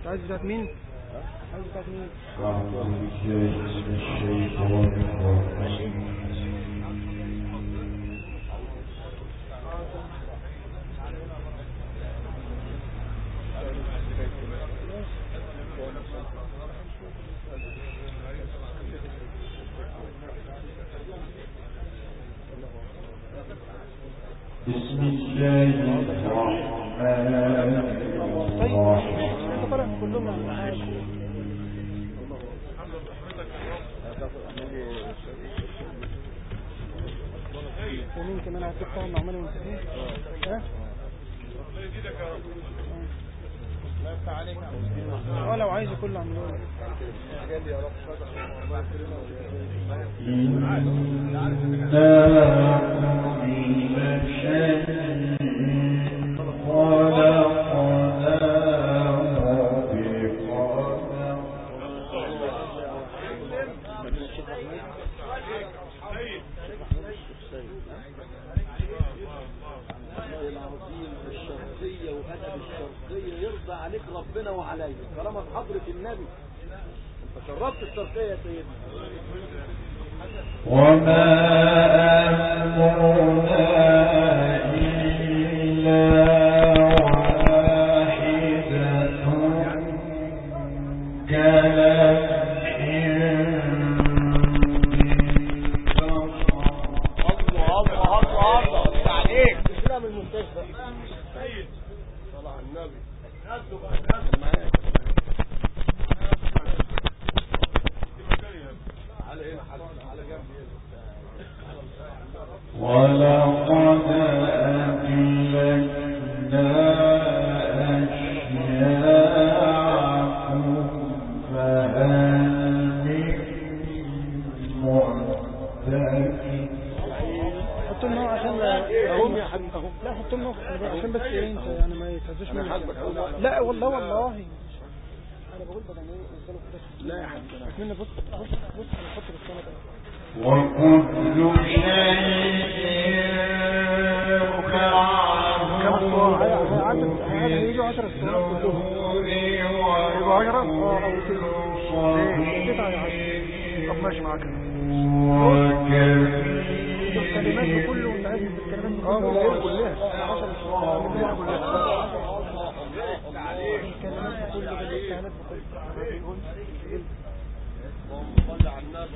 عايز بتاعت مين؟ عايز بتاعت مين؟ ماشي. بسم الله الرحمن الرحيم. كلهم معاك. ومين كمان هتفتح معمل وانتهي؟ ها؟ لو عايز كله عملوه يرضى عليك ربنا وعليك طالما في حضرة النبي انت شربت الشرقية يا سيدنا. وما أمرنا إلا واحدة كلمح الله عليك تسلم المستشفى سيد صلى على النبي ولقد أهلكنا أشياعكم فهل من معتدل. حطوا النوع عشان اهم يا حبيبي اهو. لا حطوا النوع عشان بس ايه انت يعني ما يتهزوش منك. لا والله انا بقول بدل ايه نزلوا كده. لا يا حبيبي انا بص انا حط بالصلاه ده. وكل شيء فعلوه هيجي 10 سنوات كلهم يبقى 10 او 9 يا عم. طب ماشي معاك الكلمات بكله وانت عايز الكلمات بكله كلها 10 سنوات كلها الكلمات بكله بالكلمات بكله صلى على النبي.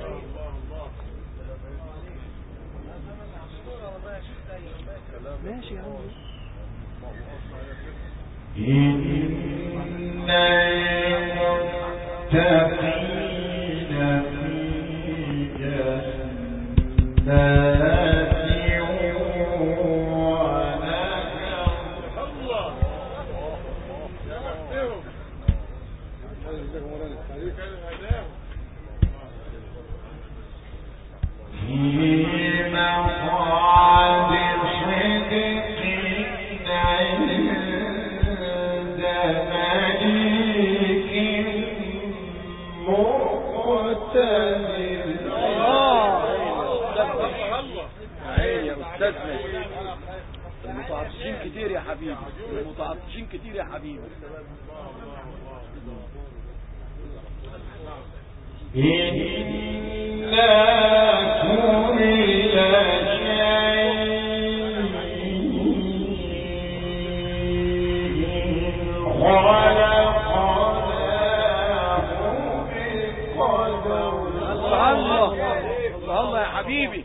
ماشي يا عم. إن المتقين في جنات المتعطشين كتير يا حبيبي المتعطشين كتير يا حبيبي. إنا كل الله يا حبيبي.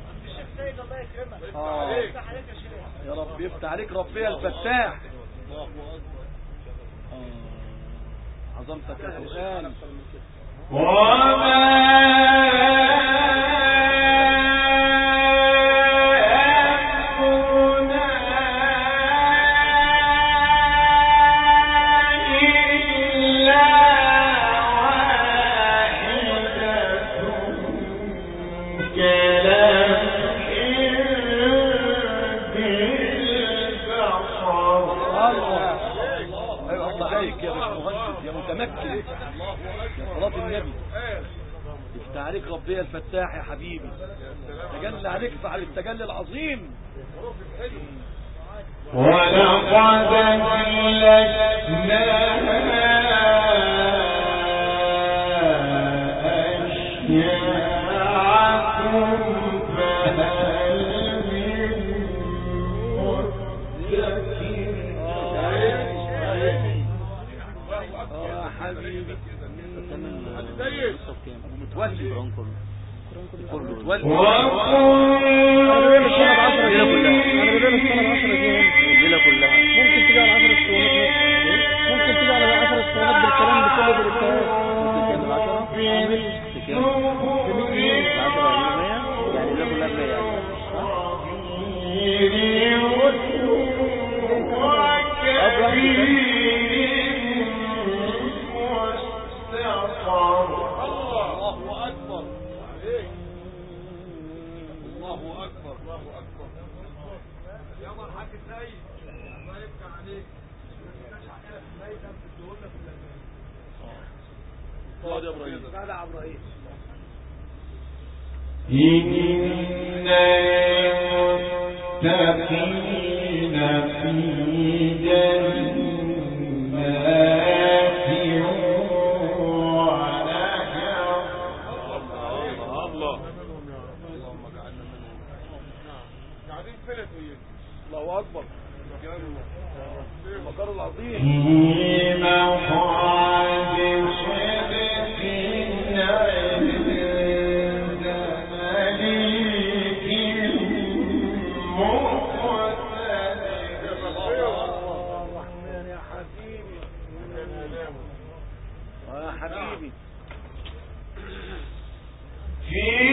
يا رب يفتح عليك ربي الفتاح. عظمتك يا قرآن. عليك ربي الفتاح يا حبيبي. تجلى عليك فعل التجلي العظيم. ولقد أهلكنا يا حبيبي ممكن تيجي على 10 اسطوانات، ممكن تيجي على 10 اسطوانات بالكلام بكل بالابتهاج. ممكن تعمل 10 بكام؟ ب 100 جنيه. 10 يعني ده كلها 100 يعني. الله أكبر. الله أكبر. الله أكبر. يا مرحبا السيد الله يبقى عليك. يا ابراهيم جدع ابراهيم. إن المتقين في جنات ونهر. الله اللهم اجعلنا منهم. قاعدين فين؟ الله أكبر. المقر العظيم. في مقعد صدق عند مليك مقتدر. الرحمن يا حبيبي يا حبيبي. في